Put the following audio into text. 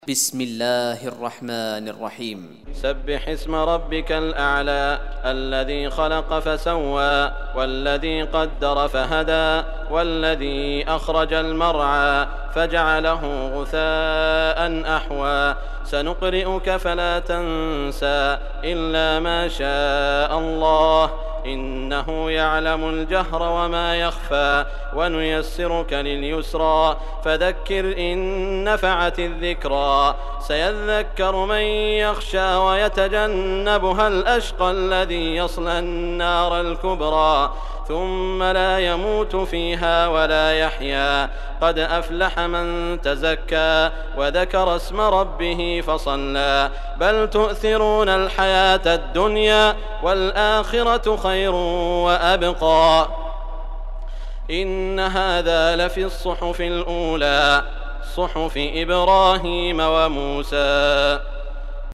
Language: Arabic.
بسم الله الرحمن الرحيم. سبح اسم ربك الأعلى الذي خلق فسوى والذي قدر فهدى والذي أخرج المرعى فجعله غثاء أحوى سنقرئك فلا تنسى إلا ما شاء الله إنه يعلم الجهر وما يخفى ونيسرك لليسرى فذكر إن نفعت الذكرى سيذكر من يخشى ويتجنبها الأشقى الذي يصلى النار الكبرى ثم لا يموت فيها ولا يحيا قد أفلح من تزكى وذكر اسم ربه فصلى بل تؤثرون الحياة الدنيا والآخرة خير وأبقى إن هذا لفي الصحف الأولى صحف إبراهيم وموسى.